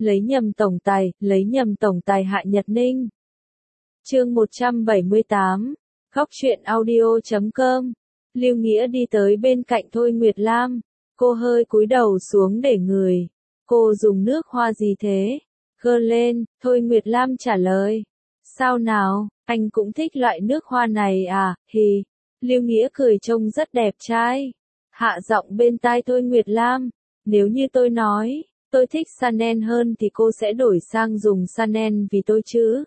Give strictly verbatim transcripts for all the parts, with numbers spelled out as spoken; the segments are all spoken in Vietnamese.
lấy nhầm tổng tài, lấy nhầm tổng tài Hạ Nhật Ninh. Chương một trăm bảy mươi tám, Góc truyện audio chấm com. Lưu Nghĩa đi tới bên cạnh Thôi Nguyệt Lam, cô hơi cúi đầu xuống để ngửi. Cô dùng nước hoa gì thế? Gơ lên, Thôi Nguyệt Lam trả lời. Sao nào, anh cũng thích loại nước hoa này à, hì. Lưu Nghĩa cười trông rất đẹp trai. Hạ giọng bên tai Thôi Nguyệt Lam, nếu như tôi nói, tôi thích Chanel hơn thì cô sẽ đổi sang dùng Chanel vì tôi chứ.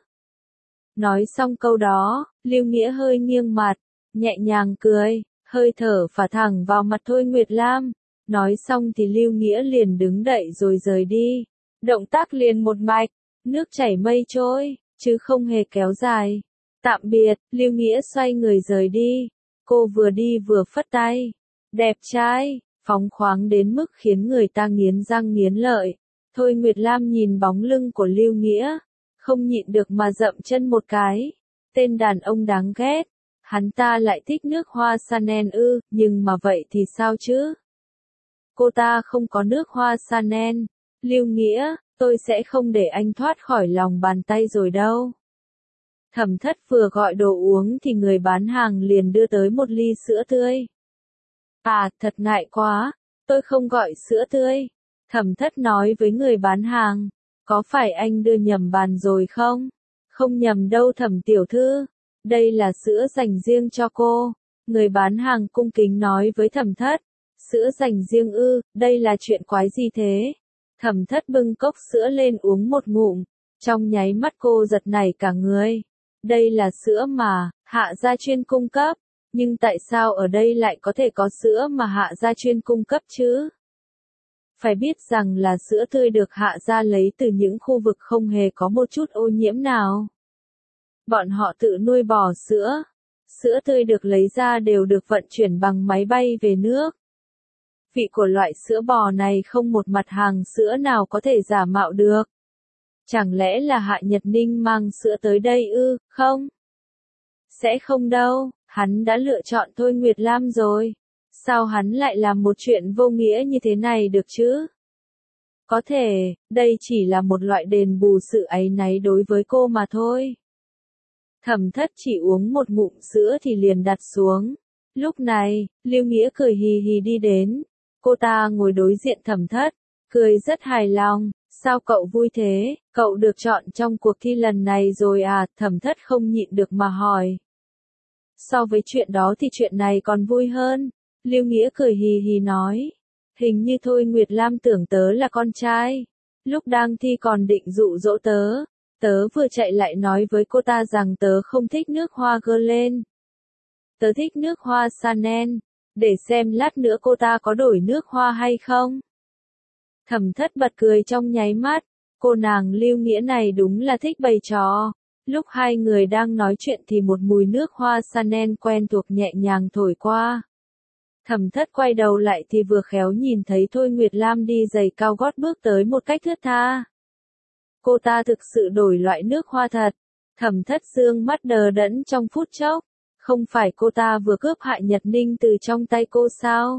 Nói xong câu đó, Lưu Nghĩa hơi nghiêng mặt, nhẹ nhàng cười, hơi thở phả thẳng vào mặt Thôi Nguyệt Lam. Nói xong thì Lưu Nghĩa liền đứng dậy rồi rời đi. Động tác liền một mạch, nước chảy mây trôi, chứ không hề kéo dài. Tạm biệt, Lưu Nghĩa xoay người rời đi. Cô vừa đi vừa phất tay. Đẹp trai, phóng khoáng đến mức khiến người ta nghiến răng nghiến lợi. Thôi Nguyệt Lam nhìn bóng lưng của Lưu Nghĩa, không nhịn được mà dậm chân một cái. Tên đàn ông đáng ghét. Hắn ta lại thích nước hoa Chanel ư, nhưng mà vậy thì sao chứ? Cô ta không có nước hoa Chanel. Lưu Nghĩa, tôi sẽ không để anh thoát khỏi lòng bàn tay rồi đâu. Thẩm Thất vừa gọi đồ uống thì người bán hàng liền đưa tới một ly sữa tươi. À, thật ngại quá, tôi không gọi sữa tươi. Thẩm Thất nói với người bán hàng, có phải anh đưa nhầm bàn rồi không? Không nhầm đâu Thẩm tiểu thư, đây là sữa dành riêng cho cô. Người bán hàng cung kính nói với Thẩm Thất, sữa dành riêng ư, đây là chuyện quái gì thế? Thẩm Thất bưng cốc sữa lên uống một ngụm, trong nháy mắt cô giật nảy cả người. Đây là sữa mà Hạ gia chuyên cung cấp, nhưng tại sao ở đây lại có thể có sữa mà Hạ gia chuyên cung cấp chứ? Phải biết rằng là sữa tươi được Hạ gia lấy từ những khu vực không hề có một chút ô nhiễm nào. Bọn họ tự nuôi bò sữa. Sữa tươi được lấy ra đều được vận chuyển bằng máy bay về nước. Vị của loại sữa bò này không một mặt hàng sữa nào có thể giả mạo được. Chẳng lẽ là Hạ Nhật Ninh mang sữa tới đây ư, không? Sẽ không đâu, hắn đã lựa chọn Thôi Nguyệt Lam rồi. Sao hắn lại làm một chuyện vô nghĩa như thế này được chứ? Có thể, đây chỉ là một loại đền bù sự áy náy đối với cô mà thôi. Thẩm Thất chỉ uống một ngụm sữa thì liền đặt xuống. Lúc này, Lưu Nghĩa cười hì hì đi đến. Cô ta ngồi đối diện Thẩm Thất, cười rất hài lòng. Sao cậu vui thế, cậu được chọn trong cuộc thi lần này rồi à? Thẩm Thất không nhịn được mà hỏi. So với chuyện đó thì chuyện này còn vui hơn. Lưu Nghĩa cười hì hì nói. Hình như Thôi Nguyệt Lam tưởng tớ là con trai. Lúc đang thi còn định dụ dỗ tớ. Tớ vừa chạy lại nói với cô ta rằng tớ không thích nước hoa Guerlain. Tớ thích nước hoa Chanel. Để xem lát nữa cô ta có đổi nước hoa hay không. Thẩm Thất bật cười trong nháy mắt. Cô nàng Lưu Nghĩa này đúng là thích bày trò. Lúc hai người đang nói chuyện thì một mùi nước hoa Chanel quen thuộc nhẹ nhàng thổi qua. Thẩm Thất quay đầu lại thì vừa khéo nhìn thấy Thôi Nguyệt Lam đi giày cao gót bước tới một cách thướt tha. Cô ta thực sự đổi loại nước hoa thật. Thẩm Thất dương mắt đờ đẫn trong phút chốc. Không phải cô ta vừa cướp Hạ Nhật Ninh từ trong tay cô sao?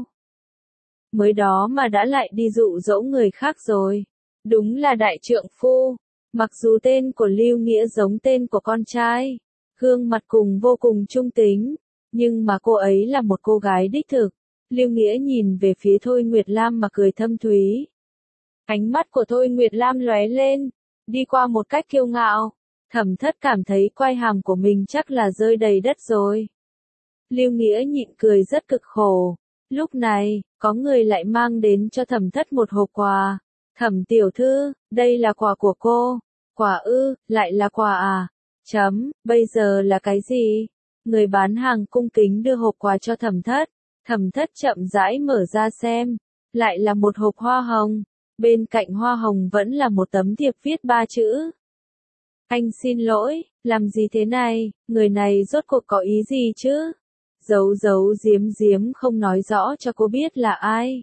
Mới đó mà đã lại đi dụ dỗ người khác rồi. Đúng là đại trượng phu. Mặc dù tên của Lưu Nghĩa giống tên của con trai, gương mặt cùng vô cùng trung tính, nhưng mà cô ấy là một cô gái đích thực. Lưu Nghĩa nhìn về phía Thôi Nguyệt Lam mà cười thâm thúy. Ánh mắt của Thôi Nguyệt Lam lóe lên, đi qua một cách kiêu ngạo. Thẩm Thất cảm thấy quai hàm của mình chắc là rơi đầy đất rồi. Lưu Nghĩa nhịn cười rất cực khổ. Lúc này, có người lại mang đến cho Thẩm Thất một hộp quà. Thẩm tiểu thư, đây là quà của cô. Quà ư, lại là quà à? Chấm, bây giờ là cái gì? Người bán hàng cung kính đưa hộp quà cho Thẩm Thất. Thẩm Thất chậm rãi mở ra xem. Lại là một hộp hoa hồng. Bên cạnh hoa hồng vẫn là một tấm thiệp viết ba chữ. Anh xin lỗi, làm gì thế này, người này rốt cuộc có ý gì chứ? Giấu giấu giếm giếm không nói rõ cho cô biết là ai.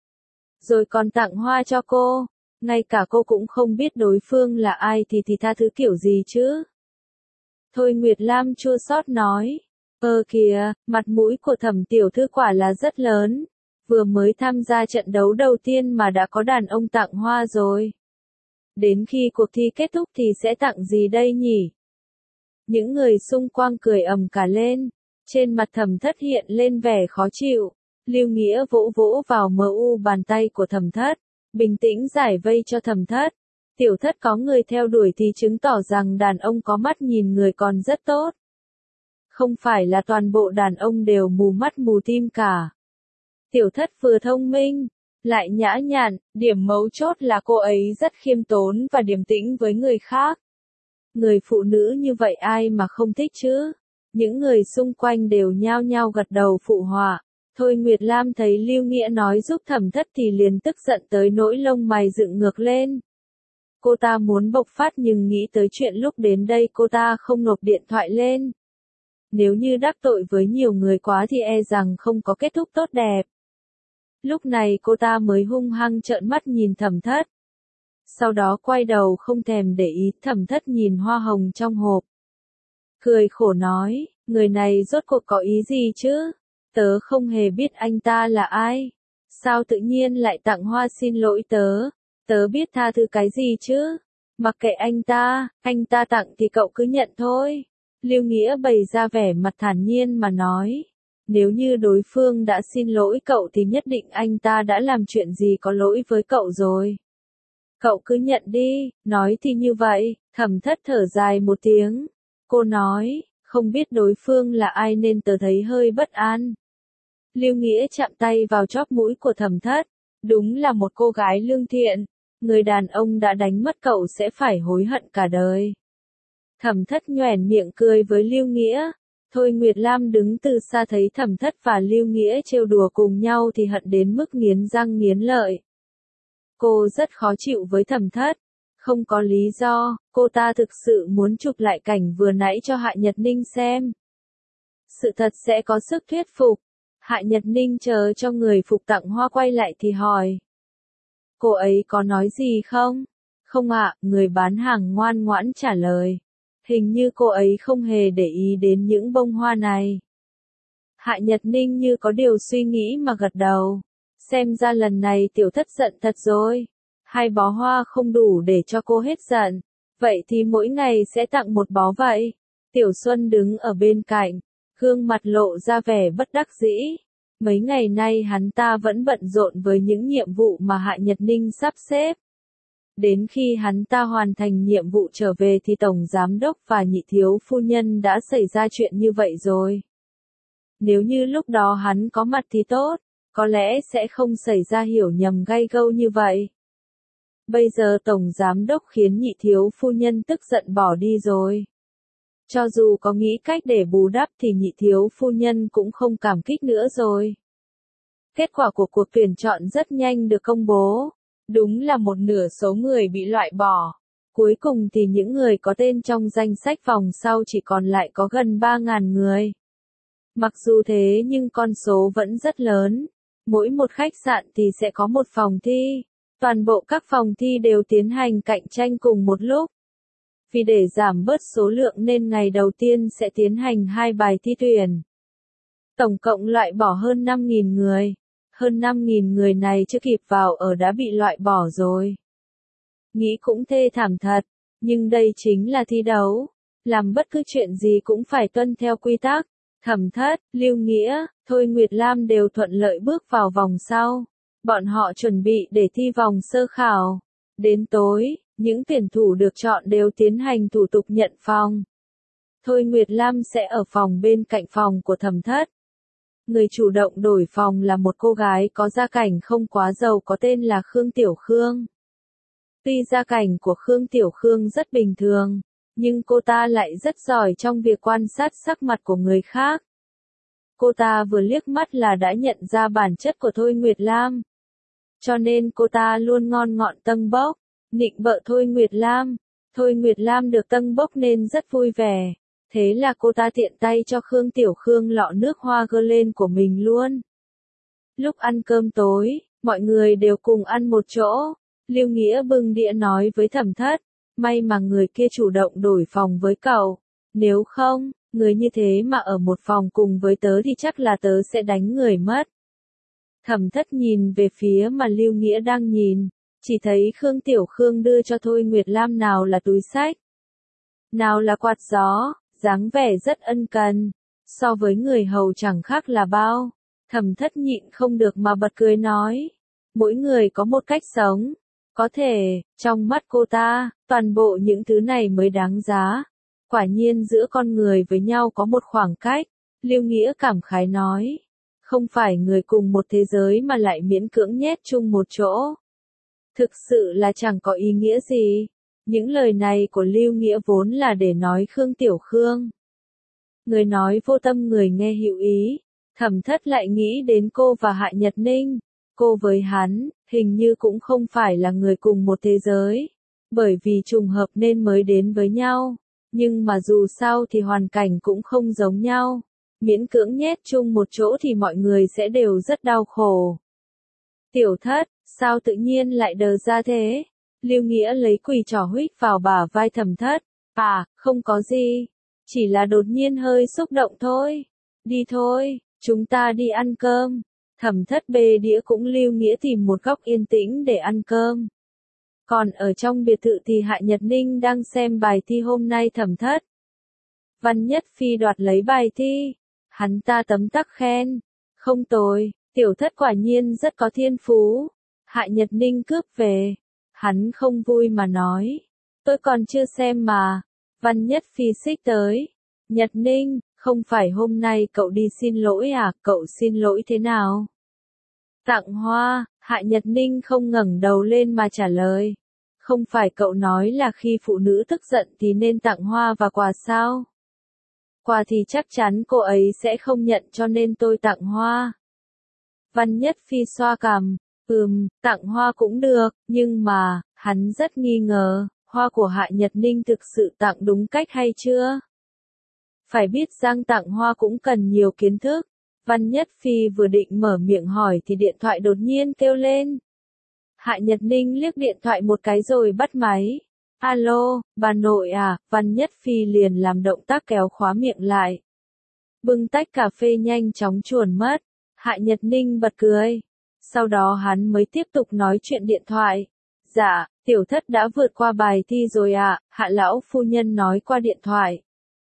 Rồi còn tặng hoa cho cô, ngay cả cô cũng không biết đối phương là ai thì thì tha thứ kiểu gì chứ? Thôi Nguyệt Lam chua xót nói, ơ kìa, mặt mũi của Thẩm tiểu thư quả là rất lớn, vừa mới tham gia trận đấu đầu tiên mà đã có đàn ông tặng hoa rồi. Đến khi cuộc thi kết thúc thì sẽ tặng gì đây nhỉ? Những người xung quanh cười ầm cả lên. Trên mặt Thẩm Thất hiện lên vẻ khó chịu. Lưu Nghĩa vỗ vỗ vào mờ u bàn tay của Thẩm Thất, bình tĩnh giải vây cho Thẩm Thất. Tiểu Thất có người theo đuổi thì chứng tỏ rằng đàn ông có mắt nhìn người còn rất tốt. Không phải là toàn bộ đàn ông đều mù mắt mù tim cả. Tiểu Thất vừa thông minh, lại nhã nhặn, điểm mấu chốt là cô ấy rất khiêm tốn và điềm tĩnh với người khác. Người phụ nữ như vậy ai mà không thích chứ? Những người xung quanh đều nhao nhao gật đầu phụ họa. Thôi Nguyệt Lam thấy Lưu Nghĩa nói giúp Thẩm Thất thì liền tức giận tới nỗi lông mày dựng ngược lên. Cô ta muốn bộc phát nhưng nghĩ tới chuyện lúc đến đây cô ta không nộp điện thoại lên. Nếu như đắc tội với nhiều người quá thì e rằng không có kết thúc tốt đẹp. Lúc này cô ta mới hung hăng trợn mắt nhìn Thẩm Thất. Sau đó quay đầu không thèm để ý. Thẩm Thất nhìn hoa hồng trong hộp. Cười khổ nói, người này rốt cuộc có ý gì chứ? Tớ không hề biết anh ta là ai. Sao tự nhiên lại tặng hoa xin lỗi tớ? Tớ biết tha thứ cái gì chứ? Mặc kệ anh ta, anh ta tặng thì cậu cứ nhận thôi. Lưu Nghĩa bày ra vẻ mặt thản nhiên mà nói. Nếu như đối phương đã xin lỗi cậu thì nhất định anh ta đã làm chuyện gì có lỗi với cậu rồi. Cậu cứ nhận đi, nói thì như vậy. Thẩm Thất thở dài một tiếng. Cô nói, không biết đối phương là ai nên tớ thấy hơi bất an. Lưu Nghĩa chạm tay vào chóp mũi của Thẩm Thất. Đúng là một cô gái lương thiện. Người đàn ông đã đánh mất cậu sẽ phải hối hận cả đời. Thẩm Thất nhoẻn miệng cười với Lưu Nghĩa. Thôi Nguyệt Lam đứng từ xa thấy Thẩm Thất và Lưu Nghĩa trêu đùa cùng nhau thì hận đến mức nghiến răng nghiến lợi. Cô rất khó chịu với Thẩm Thất. Không có lý do, cô ta thực sự muốn chụp lại cảnh vừa nãy cho Hạ Nhật Ninh xem. Sự thật sẽ có sức thuyết phục. Hạ Nhật Ninh chờ cho người phục tặng hoa quay lại thì hỏi. Cô ấy có nói gì không? Không ạ, người bán hàng ngoan ngoãn trả lời. Hình như cô ấy không hề để ý đến những bông hoa này. Hạ Nhật Ninh như có điều suy nghĩ mà gật đầu. Xem ra lần này Tiểu Thất giận thật rồi. Hai bó hoa không đủ để cho cô hết giận. Vậy thì mỗi ngày sẽ tặng một bó vậy. Tiểu Xuân đứng ở bên cạnh. Gương mặt lộ ra vẻ bất đắc dĩ. Mấy ngày nay hắn ta vẫn bận rộn với những nhiệm vụ mà Hạ Nhật Ninh sắp xếp. Đến khi hắn ta hoàn thành nhiệm vụ trở về thì Tổng Giám Đốc và Nhị Thiếu Phu Nhân đã xảy ra chuyện như vậy rồi. Nếu như lúc đó hắn có mặt thì tốt, có lẽ sẽ không xảy ra hiểu nhầm gay gâu như vậy. Bây giờ Tổng Giám Đốc khiến Nhị Thiếu Phu Nhân tức giận bỏ đi rồi. Cho dù có nghĩ cách để bù đắp thì Nhị Thiếu Phu Nhân cũng không cảm kích nữa rồi. Kết quả của cuộc tuyển chọn rất nhanh được công bố. Đúng là một nửa số người bị loại bỏ. Cuối cùng thì những người có tên trong danh sách vòng sau chỉ còn lại có gần ba nghìn người. Mặc dù thế nhưng con số vẫn rất lớn. Mỗi một khách sạn thì sẽ có một phòng thi. Toàn bộ các phòng thi đều tiến hành cạnh tranh cùng một lúc. Vì để giảm bớt số lượng nên ngày đầu tiên sẽ tiến hành hai bài thi tuyển. Tổng cộng loại bỏ hơn năm nghìn người. Hơn năm nghìn người này chưa kịp vào ở đã bị loại bỏ rồi. Nghĩ cũng thê thảm thật, nhưng đây chính là thi đấu. Làm bất cứ chuyện gì cũng phải tuân theo quy tắc. Thẩm Thất, Lưu Nghĩa, Thôi Nguyệt Lam đều thuận lợi bước vào vòng sau. Bọn họ chuẩn bị để thi vòng sơ khảo. Đến tối, những tuyển thủ được chọn đều tiến hành thủ tục nhận phòng. Thôi Nguyệt Lam sẽ ở phòng bên cạnh phòng của Thẩm Thất. Người chủ động đổi phòng là một cô gái có gia cảnh không quá giàu có tên là Khương Tiểu Khương. Tuy gia cảnh của Khương Tiểu Khương rất bình thường, nhưng cô ta lại rất giỏi trong việc quan sát sắc mặt của người khác. Cô ta vừa liếc mắt là đã nhận ra bản chất của Thôi Nguyệt Lam. Cho nên cô ta luôn ngon ngọt tâng bốc, nịnh bợ Thôi Nguyệt Lam. Thôi Nguyệt Lam được tâng bốc nên rất vui vẻ. Thế là cô ta tiện tay cho Khương Tiểu Khương lọ nước hoa gơ lên của mình luôn. Lúc ăn cơm tối, mọi người đều cùng ăn một chỗ. Lưu Nghĩa bưng đĩa nói với Thẩm Thất, may mà người kia chủ động đổi phòng với cậu. Nếu không, người như thế mà ở một phòng cùng với tớ thì chắc là tớ sẽ đánh người mất. Thẩm Thất nhìn về phía mà Lưu Nghĩa đang nhìn. chỉ thấy Khương Tiểu Khương đưa cho Thôi Nguyệt Lam nào là túi xách, nào là quạt gió, dáng vẻ rất ân cần, so với người hầu chẳng khác là bao. Thẩm Thất nhịn không được mà bật cười nói, mỗi người có một cách sống, có thể, trong mắt cô ta, toàn bộ những thứ này mới đáng giá. Quả nhiên giữa con người với nhau có một khoảng cách, Lưu Nghĩa cảm khái nói, không phải người cùng một thế giới mà lại miễn cưỡng nhét chung một chỗ. Thực sự là chẳng có ý nghĩa gì. Những lời này của Lưu Nghĩa vốn là để nói Khương Tiểu Khương. Người nói vô tâm người nghe hữu ý, Thẩm Thất lại nghĩ đến cô và Hạ Nhật Ninh. Cô với hắn, hình như cũng không phải là người cùng một thế giới, bởi vì trùng hợp nên mới đến với nhau. Nhưng mà dù sao thì hoàn cảnh cũng không giống nhau. Miễn cưỡng nhét chung một chỗ thì mọi người sẽ đều rất đau khổ. Tiểu Thất, sao tự nhiên lại đờ ra thế? Lưu Nghĩa lấy quỳ trỏ huých vào bả vai Thẩm Thất. À, không có gì. Chỉ là đột nhiên hơi xúc động thôi. Đi thôi, chúng ta đi ăn cơm. Thẩm Thất bê đĩa cũng Lưu Nghĩa tìm một góc yên tĩnh để ăn cơm. Còn ở trong biệt thự thì Hạ Nhật Ninh đang xem bài thi hôm nay Thẩm Thất. Văn Nhất Phi đoạt lấy bài thi. Hắn ta tấm tắc khen. Không tồi, Tiểu Thất quả nhiên rất có thiên phú. Hạ Nhật Ninh cướp về. Hắn không vui mà nói. Tôi còn chưa xem mà. Văn Nhất Phi xích tới. Nhật Ninh, không phải hôm nay cậu đi xin lỗi à, cậu xin lỗi thế nào? Tặng hoa, Hạ Nhật Ninh không ngẩng đầu lên mà trả lời. Không phải cậu nói là khi phụ nữ tức giận thì nên tặng hoa và quà sao? Quà thì chắc chắn cô ấy sẽ không nhận cho nên tôi tặng hoa. Văn Nhất Phi xoa cằm, ừm, tặng hoa cũng được, nhưng mà, hắn rất nghi ngờ, hoa của Hạ Nhật Ninh thực sự tặng đúng cách hay chưa? Phải biết rằng tặng hoa cũng cần nhiều kiến thức. Văn Nhất Phi vừa định mở miệng hỏi thì điện thoại đột nhiên kêu lên. Hạ Nhật Ninh liếc điện thoại một cái rồi bắt máy. Alo, bà nội à, Văn Nhất Phi liền làm động tác kéo khóa miệng lại. Bưng tách cà phê nhanh chóng chuồn mất. Hạ Nhật Ninh bật cười. Sau đó hắn mới tiếp tục nói chuyện điện thoại. Dạ, Tiểu Thất đã vượt qua bài thi rồi ạ, à, Hạ lão phu nhân nói qua điện thoại.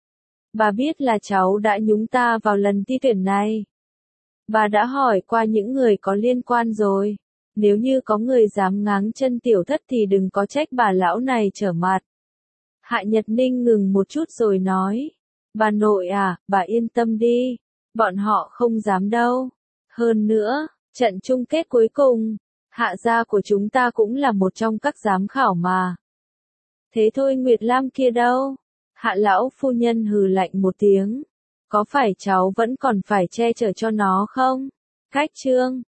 Bà biết là cháu đã nhúng ta vào lần thi tuyển này. Bà đã hỏi qua những người có liên quan rồi. Nếu như có người dám ngáng chân Tiểu Thất thì đừng có trách bà lão này trở mặt. Hạ Nhật Ninh ngừng một chút rồi nói. Bà nội à, bà yên tâm đi. Bọn họ không dám đâu. Hơn nữa, trận chung kết cuối cùng, Hạ gia của chúng ta cũng là một trong các giám khảo mà. Thế thôi Nguyệt Lam kia đâu? Hạ lão phu nhân hừ lạnh một tiếng. Có phải cháu vẫn còn phải che chở cho nó không? Cách chương